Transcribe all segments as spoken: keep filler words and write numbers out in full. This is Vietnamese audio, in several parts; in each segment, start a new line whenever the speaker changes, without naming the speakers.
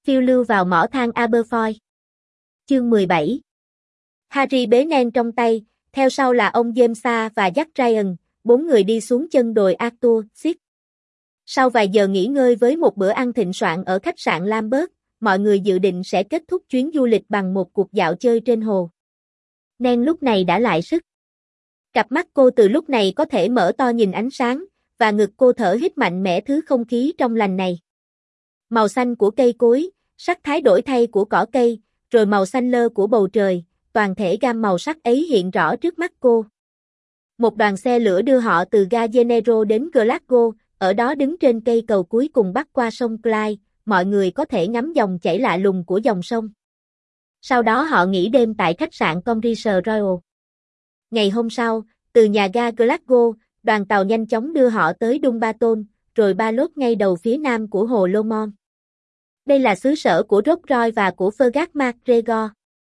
Phiêu lưu vào mỏ than Aberfoyle. Chương mười bảy. Harry bế Nen trong tay, theo sau là ông James và Jack Ryan, bốn người đi xuống chân đồi Arthur Seat. Sau vài giờ nghỉ ngơi với một bữa ăn thịnh soạn ở khách sạn Lambert, mọi người dự định sẽ kết thúc chuyến du lịch bằng một cuộc dạo chơi trên hồ. Nen lúc này đã lại sức. Cặp mắt cô từ lúc này có thể mở to nhìn ánh sáng, và ngực cô thở hít mạnh mẽ thứ không khí trong lành này. Màu xanh của cây cối, sắc thái đổi thay của cỏ cây, rồi màu xanh lơ của bầu trời, toàn thể gam màu sắc ấy hiện rõ trước mắt cô. Một đoàn xe lửa đưa họ từ ga Genero đến Glasgow, ở đó đứng trên cây cầu cuối cùng bắc qua sông Clyde, mọi người có thể ngắm dòng chảy lạ lùng của dòng sông. Sau đó họ nghỉ đêm tại khách sạn Combridge Royal. Ngày hôm sau, từ nhà ga Glasgow, đoàn tàu nhanh chóng đưa họ tới Dumbarton, rồi ba lốt ngay đầu phía nam của hồ Lomond. Đây là xứ sở của Rob Roy và của Fergus MacGregor.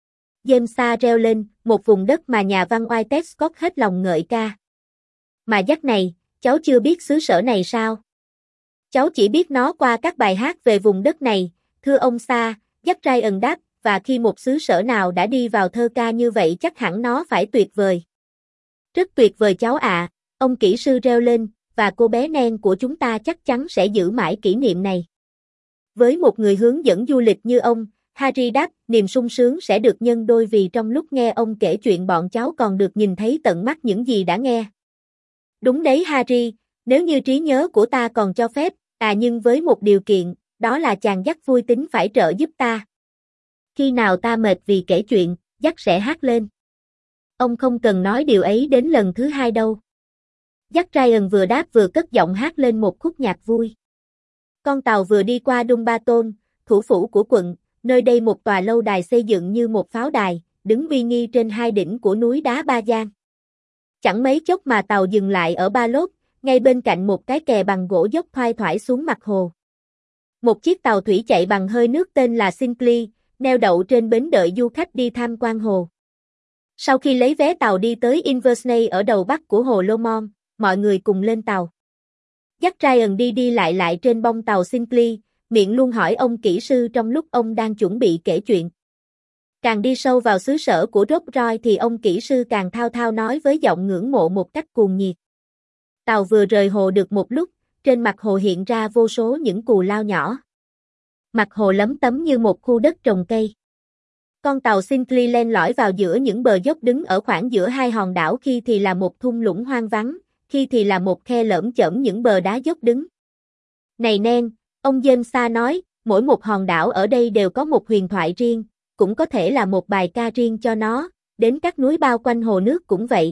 James reo lên, một vùng đất mà nhà văn Whitehead Scott hết lòng ngợi ca. Mà Jack này, cháu chưa biết xứ sở này sao? Cháu chỉ biết nó qua các bài hát về vùng đất này, thưa ông Sa, Jack Ryan đáp, và khi một xứ sở nào đã đi vào thơ ca như vậy chắc hẳn nó phải tuyệt vời. Rất tuyệt vời cháu ạ, ông kỹ sư reo lên, và cô bé Nen của chúng ta chắc chắn sẽ giữ mãi kỷ niệm này. Với một người hướng dẫn du lịch như ông, Harry đáp, niềm sung sướng sẽ được nhân đôi vì trong lúc nghe ông kể chuyện bọn cháu còn được nhìn thấy tận mắt những gì đã nghe. Đúng đấy Harry, nếu như trí nhớ của ta còn cho phép, à nhưng với một điều kiện, đó là chàng Jack vui tính phải trợ giúp ta. Khi nào ta mệt vì kể chuyện, Jack sẽ hát lên. Ông không cần nói điều ấy đến lần thứ hai đâu. Jack Ryan vừa đáp vừa cất giọng hát lên một khúc nhạc vui. Con tàu vừa đi qua Dumbarton, thủ phủ của quận, nơi đây một tòa lâu đài xây dựng như một pháo đài, đứng uy nghi trên hai đỉnh của núi đá Ba Giang. Chẳng mấy chốc mà tàu dừng lại ở Ba Lốt, ngay bên cạnh một cái kè bằng gỗ dốc thoai thoải xuống mặt hồ. Một chiếc tàu thủy chạy bằng hơi nước tên là Sinclair, neo đậu trên bến đợi du khách đi tham quan hồ. Sau khi lấy vé tàu đi tới Inversnaid ở đầu bắc của hồ Lomond, mọi người cùng lên tàu. Jack Ryan đi đi lại lại trên bông tàu Sinclair, miệng luôn hỏi ông kỹ sư trong lúc ông đang chuẩn bị kể chuyện. Càng đi sâu vào xứ sở của Rob Roy thì ông kỹ sư càng thao thao nói với giọng ngưỡng mộ một cách cuồng nhiệt. Tàu vừa rời hồ được một lúc, trên mặt hồ hiện ra vô số những cù lao nhỏ. Mặt hồ lấm tấm như một khu đất trồng cây. Con tàu Sinclair len lỏi vào giữa những bờ dốc đứng ở khoảng giữa hai hòn đảo, khi thì là một thung lũng hoang vắng, khi thì là một khe lởm chởm những bờ đá dốc đứng. Này Nen, ông James nói, mỗi một hòn đảo ở đây đều có một huyền thoại riêng, cũng có thể là một bài ca riêng cho nó, đến các núi bao quanh hồ nước cũng vậy.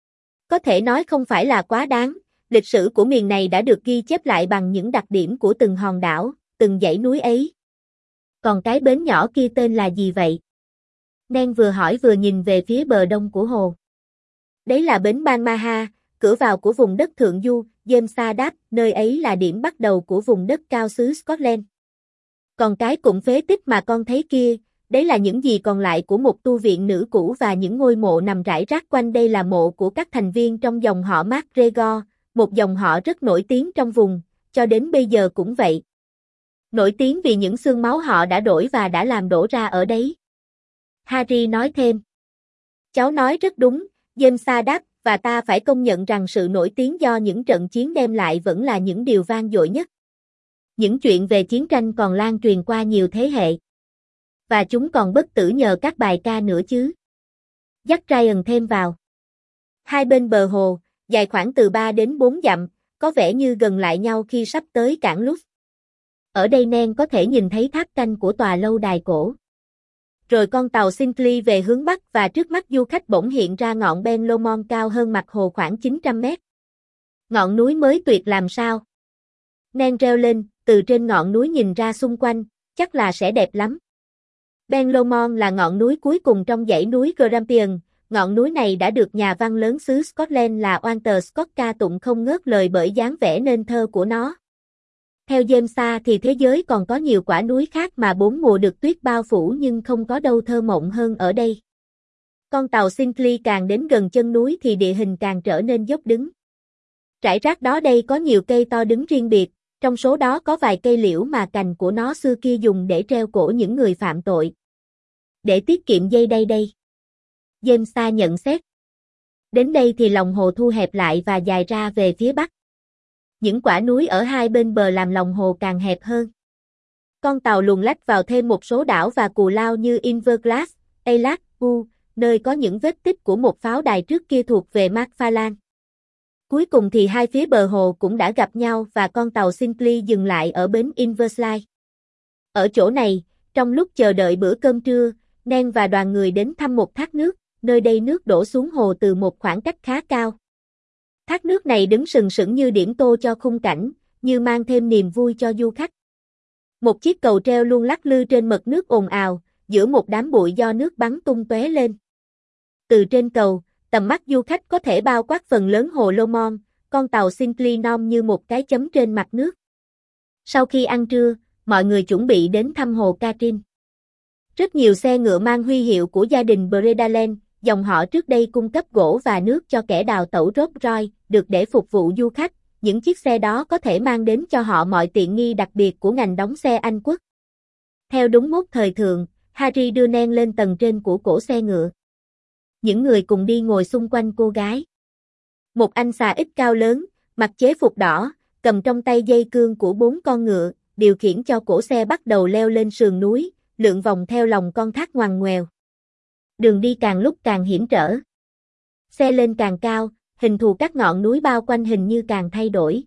Có thể nói không phải là quá đáng, lịch sử của miền này đã được ghi chép lại bằng những đặc điểm của từng hòn đảo, từng dãy núi ấy. Còn cái bến nhỏ kia tên là gì vậy? Nen vừa hỏi vừa nhìn về phía bờ đông của hồ. Đấy là bến Balmaha, cửa vào của vùng đất thượng du, James đáp, nơi ấy là điểm bắt đầu của vùng đất cao xứ Scotland. Còn cái cụm phế tích mà con thấy kia, đấy là những gì còn lại của một tu viện nữ cũ và những ngôi mộ nằm rải rác quanh đây là mộ của các thành viên trong dòng họ MacGregor, một dòng họ rất nổi tiếng trong vùng, cho đến bây giờ cũng vậy. Nổi tiếng vì những xương máu họ đã đổi và đã làm đổ ra ở đấy. Harry nói thêm. Cháu nói rất đúng, James đáp, và ta phải công nhận rằng sự nổi tiếng do những trận chiến đem lại vẫn là những điều vang dội nhất. Những chuyện về chiến tranh còn lan truyền qua nhiều thế hệ. Và chúng còn bất tử nhờ các bài ca nữa chứ. Jack Ryan thêm vào. Hai bên bờ hồ, dài khoảng từ ba đến bốn dặm, có vẻ như gần lại nhau khi sắp tới cảng Luz. Ở đây Nen có thể nhìn thấy tháp canh của tòa lâu đài cổ. Rồi con tàu Sinclair về hướng bắc và trước mắt du khách bỗng hiện ra ngọn Ben Lomond cao hơn mặt hồ khoảng chín trăm mét. Ngọn núi mới tuyệt làm sao? Nen reo lên, từ trên ngọn núi nhìn ra xung quanh, chắc là sẽ đẹp lắm. Ben Lomond là ngọn núi cuối cùng trong dãy núi Grampian. Ngọn núi này đã được nhà văn lớn xứ Scotland là Walter Scott ca tụng không ngớt lời bởi dáng vẻ nên thơ của nó. Theo James thì thế giới còn có nhiều quả núi khác mà bốn mùa được tuyết bao phủ nhưng không có đâu thơ mộng hơn ở đây. Con tàu Sinclair càng đến gần chân núi thì địa hình càng trở nên dốc đứng. Rải rác đó đây có nhiều cây to đứng riêng biệt, Trong số đó có vài cây liễu mà cành của nó xưa kia dùng để treo cổ những người phạm tội. Để tiết kiệm dây đây đây. James nhận xét. Đến đây thì lòng hồ thu hẹp lại và dài ra về phía bắc. Những quả núi ở hai bên bờ làm lòng hồ càng hẹp hơn. Con tàu luồn lách vào thêm một số đảo và cù lao như Inverglass, Eilat, U, nơi có những vết tích của một pháo đài trước kia thuộc về MacFarlane. Cuối cùng thì hai phía bờ hồ cũng đã gặp nhau và con tàu Sinclair dừng lại ở bến Inverslide. Ở chỗ này, trong lúc chờ đợi bữa cơm trưa, Nen và đoàn người đến thăm một thác nước, nơi đây nước đổ xuống hồ từ một khoảng cách khá cao. Thác nước này đứng sừng sững như điểm tô cho khung cảnh, như mang thêm niềm vui cho du khách. Một chiếc cầu treo luôn lắc lư trên mực nước ồn ào, giữa một đám bụi do nước bắn tung tóe lên. Từ trên cầu, tầm mắt du khách có thể bao quát phần lớn hồ Lomond, con tàu Sinclair nom như một cái chấm trên mặt nước. Sau khi ăn trưa, mọi người chuẩn bị đến thăm hồ Katrin. Rất nhiều xe ngựa mang huy hiệu của gia đình Bredalen, dòng họ trước đây cung cấp gỗ và nước cho kẻ đào tẩu Rolls-Royce, được để phục vụ du khách. Những chiếc xe đó có thể mang đến cho họ mọi tiện nghi đặc biệt của ngành đóng xe Anh quốc. Theo đúng mốt thời thượng, Harry đưa Nen lên tầng trên của cổ xe ngựa. Những người cùng đi ngồi xung quanh cô gái. Một anh xà ít cao lớn, mặc chế phục đỏ, cầm trong tay dây cương của bốn con ngựa, điều khiển cho cổ xe bắt đầu leo lên sườn núi, lượn vòng theo lòng con thác ngoằn ngoèo. Đường đi càng lúc càng hiểm trở. Xe lên càng cao, hình thù các ngọn núi bao quanh hình như càng thay đổi.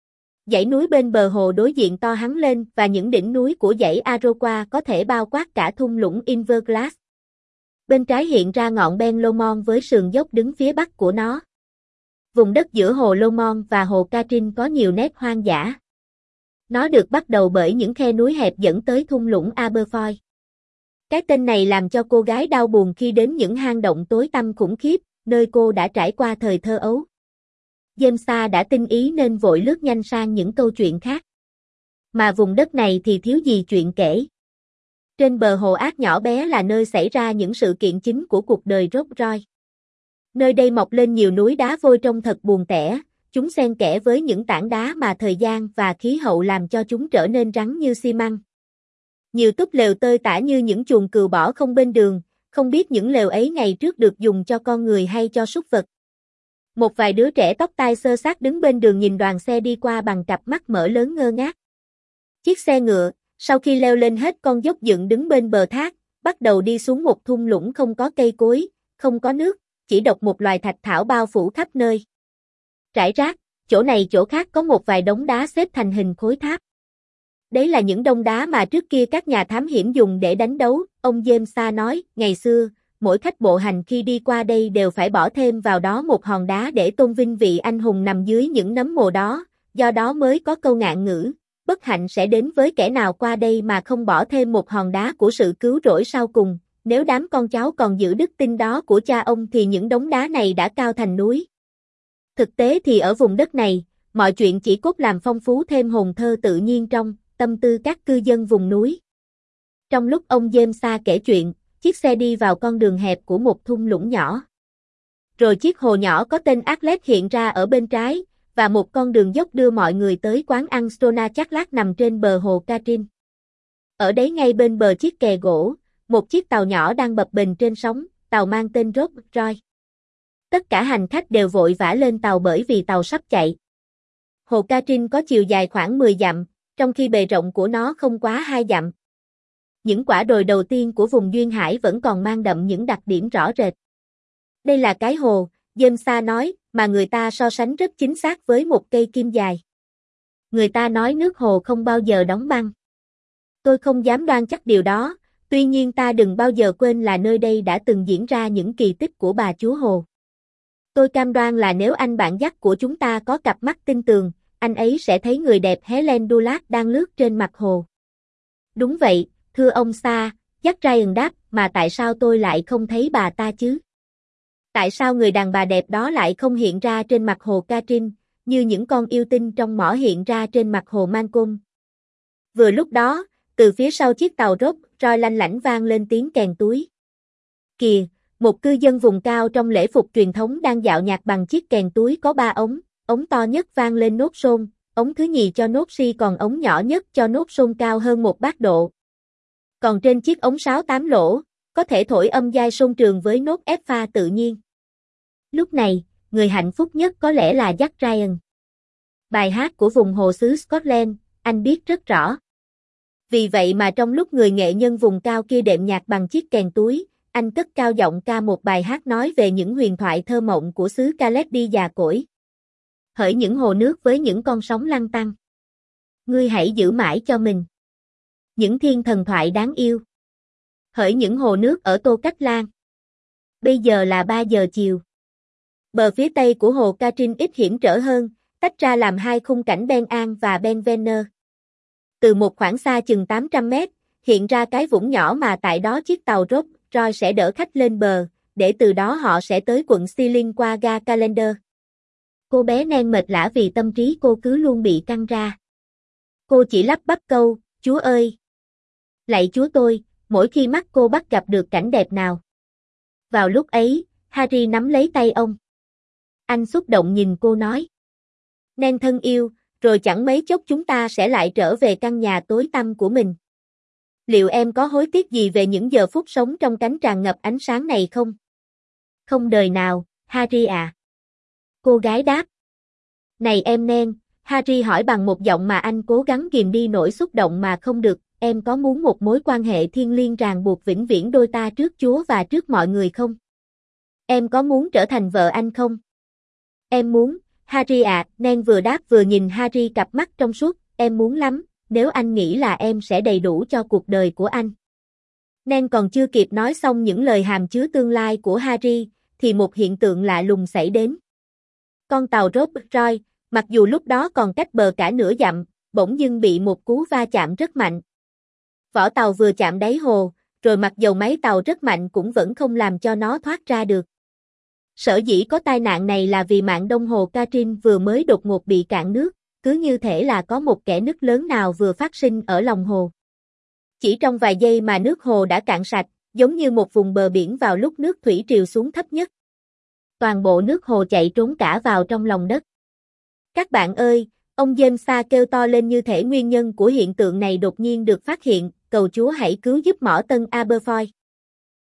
Dãy núi bên bờ hồ đối diện to hẳn lên và những đỉnh núi của dãy Aroqua có thể bao quát cả thung lũng Inverglass. Bên trái hiện ra ngọn Ben Lomond với sườn dốc đứng phía bắc của nó. Vùng đất giữa hồ Lomond và hồ Katrin có nhiều nét hoang dã. Nó được bắt đầu bởi những khe núi hẹp dẫn tới thung lũng Aberfoyle. Cái tên này làm cho cô gái đau buồn khi đến những hang động tối tăm khủng khiếp, nơi cô đã trải qua thời thơ ấu. James đã tinh ý nên vội lướt nhanh sang những câu chuyện khác. Mà vùng đất này thì thiếu gì chuyện kể. Trên bờ hồ ác nhỏ bé là nơi xảy ra những sự kiện chính của cuộc đời Rolls-Royce. Nơi đây mọc lên nhiều núi đá vôi trông thật buồn tẻ, chúng xen kẽ với những tảng đá mà thời gian và khí hậu làm cho chúng trở nên rắn như xi măng. Nhiều túp lều tơi tả như những chuồng cừu bỏ không bên đường, không biết những lều ấy ngày trước được dùng cho con người hay cho súc vật. Một vài đứa trẻ tóc tai xơ xác đứng bên đường nhìn đoàn xe đi qua bằng cặp mắt mở lớn ngơ ngác. Chiếc xe ngựa, sau khi leo lên hết con dốc dựng đứng bên bờ thác, bắt đầu đi xuống một thung lũng không có cây cối, không có nước, chỉ độc một loài thạch thảo bao phủ khắp nơi. Rải rác, chỗ này chỗ khác có một vài đống đá xếp thành hình khối tháp. Đấy là những đống đá mà trước kia các nhà thám hiểm dùng để đánh đấu, ông James nói, ngày xưa, mỗi khách bộ hành khi đi qua đây đều phải bỏ thêm vào đó một hòn đá để tôn vinh vị anh hùng nằm dưới những nấm mồ đó, do đó mới có câu ngạn ngữ, bất hạnh sẽ đến với kẻ nào qua đây mà không bỏ thêm một hòn đá của sự cứu rỗi sau cùng, nếu đám con cháu còn giữ đức tin đó của cha ông thì những đống đá này đã cao thành núi. Thực tế thì ở vùng đất này, mọi chuyện chỉ cốt làm phong phú thêm hồn thơ tự nhiên trong tâm tư các cư dân vùng núi. Trong lúc ông James kể chuyện, chiếc xe đi vào con đường hẹp của một thung lũng nhỏ. Rồi chiếc hồ nhỏ có tên Atlas hiện ra ở bên trái, và một con đường dốc đưa mọi người tới quán ăn Stona Charlotte nằm trên bờ hồ Katrin. Ở đấy ngay bên bờ chiếc kè gỗ, một chiếc tàu nhỏ đang bập bềnh trên sóng, tàu mang tên Rolls-Royce. Tất cả hành khách đều vội vã lên tàu bởi vì tàu sắp chạy. Hồ Katrin có chiều dài khoảng mười dặm, trong khi bề rộng của nó không quá hai dặm. Những quả đồi đầu tiên của vùng duyên hải vẫn còn mang đậm những đặc điểm rõ rệt. Đây là cái hồ, James nói, mà người ta so sánh rất chính xác với một cây kim dài. Người ta nói nước hồ không bao giờ đóng băng. Tôi không dám đoan chắc điều đó, tuy nhiên ta đừng bao giờ quên là nơi đây đã từng diễn ra những kỳ tích của bà chúa hồ. Tôi cam đoan là nếu anh bạn dắt của chúng ta có cặp mắt tinh tường, anh ấy sẽ thấy người đẹp Helen Dulac đang lướt trên mặt hồ. Đúng vậy, thưa ông Sa, Jack Ryan đáp, mà tại sao tôi lại không thấy bà ta chứ? Tại sao người đàn bà đẹp đó lại không hiện ra trên mặt hồ Katrin, như những con yêu tinh trong mỏ hiện ra trên mặt hồ Mancomb? Vừa lúc đó, từ phía sau chiếc tàu Rolls-Royce lanh lảnh vang lên tiếng kèn túi. Kìa, một cư dân vùng cao trong lễ phục truyền thống đang dạo nhạc bằng chiếc kèn túi có ba ống, ống to nhất vang lên nốt sôn, ống thứ nhì cho nốt si còn ống nhỏ nhất cho nốt sôn cao hơn một bát độ. Còn trên chiếc ống sáo tám lỗ, có thể thổi âm giai sôn trường với nốt ép pha tự nhiên. Lúc này, người hạnh phúc nhất có lẽ là Jack Ryan. Bài hát của vùng hồ xứ Scotland, anh biết rất rõ. Vì vậy mà trong lúc người nghệ nhân vùng cao kia đệm nhạc bằng chiếc kèn túi, anh cất cao giọng ca một bài hát nói về những huyền thoại thơ mộng của xứ Calais già cỗi. Hỡi những hồ nước với những con sóng lăn tăn. Ngươi hãy giữ mãi cho mình. Những thiên thần thoại đáng yêu. Hỡi những hồ nước ở Tô Cách Lan. Bây giờ là ba giờ chiều. Bờ phía tây của hồ Katrin ít hiểm trở hơn, tách ra làm hai khung cảnh Ben An và Ben Venner. Từ một khoảng xa chừng tám trăm mét, hiện ra cái vũng nhỏ mà tại đó chiếc tàu Rob Roy sẽ đỡ khách lên bờ, để từ đó họ sẽ tới quận Stirling qua ga Callander. Cô bé Nan mệt lả vì tâm trí cô cứ luôn bị căng ra. Cô chỉ lắp bắp câu, Chúa ơi! Lạy Chúa tôi, mỗi khi mắt cô bắt gặp được cảnh đẹp nào. Vào lúc ấy, Harry nắm lấy tay ông. Anh xúc động nhìn cô nói. Nan thân yêu, rồi chẳng mấy chốc chúng ta sẽ lại trở về căn nhà tối tăm của mình. Liệu em có hối tiếc gì về những giờ phút sống trong cánh tràn ngập ánh sáng này không? Không đời nào, Harry à. Cô gái đáp. Này em Nan, Harry hỏi bằng một giọng mà anh cố gắng kìm đi nỗi xúc động mà không được, em có muốn một mối quan hệ thiêng liêng ràng buộc vĩnh viễn đôi ta trước Chúa và trước mọi người không? Em có muốn trở thành vợ anh không? Em muốn, Harry ạ, à, Nan vừa đáp vừa nhìn Harry cặp mắt trong suốt, em muốn lắm, nếu anh nghĩ là em sẽ đầy đủ cho cuộc đời của anh. Nan còn chưa kịp nói xong những lời hàm chứa tương lai của Harry, thì một hiện tượng lạ lùng xảy đến. Con tàu Rob Roy, mặc dù lúc đó còn cách bờ cả nửa dặm, bỗng dưng bị một cú va chạm rất mạnh. Vỏ tàu vừa chạm đáy hồ, rồi mặc dầu máy tàu rất mạnh cũng vẫn không làm cho nó thoát ra được. Sở dĩ có tai nạn này là vì mạn đông hồ Katrin vừa mới đột ngột bị cạn nước, cứ như thể là có một kẽ nứt lớn nào vừa phát sinh ở lòng hồ. Chỉ trong vài giây mà nước hồ đã cạn sạch, giống như một vùng bờ biển vào lúc nước thủy triều xuống thấp nhất. Toàn bộ nước hồ chạy trốn cả vào trong lòng đất. Các bạn ơi, ông James kêu to lên như thể nguyên nhân của hiện tượng này đột nhiên được phát hiện, cầu Chúa hãy cứu giúp mỏ Tân Aberfoyle.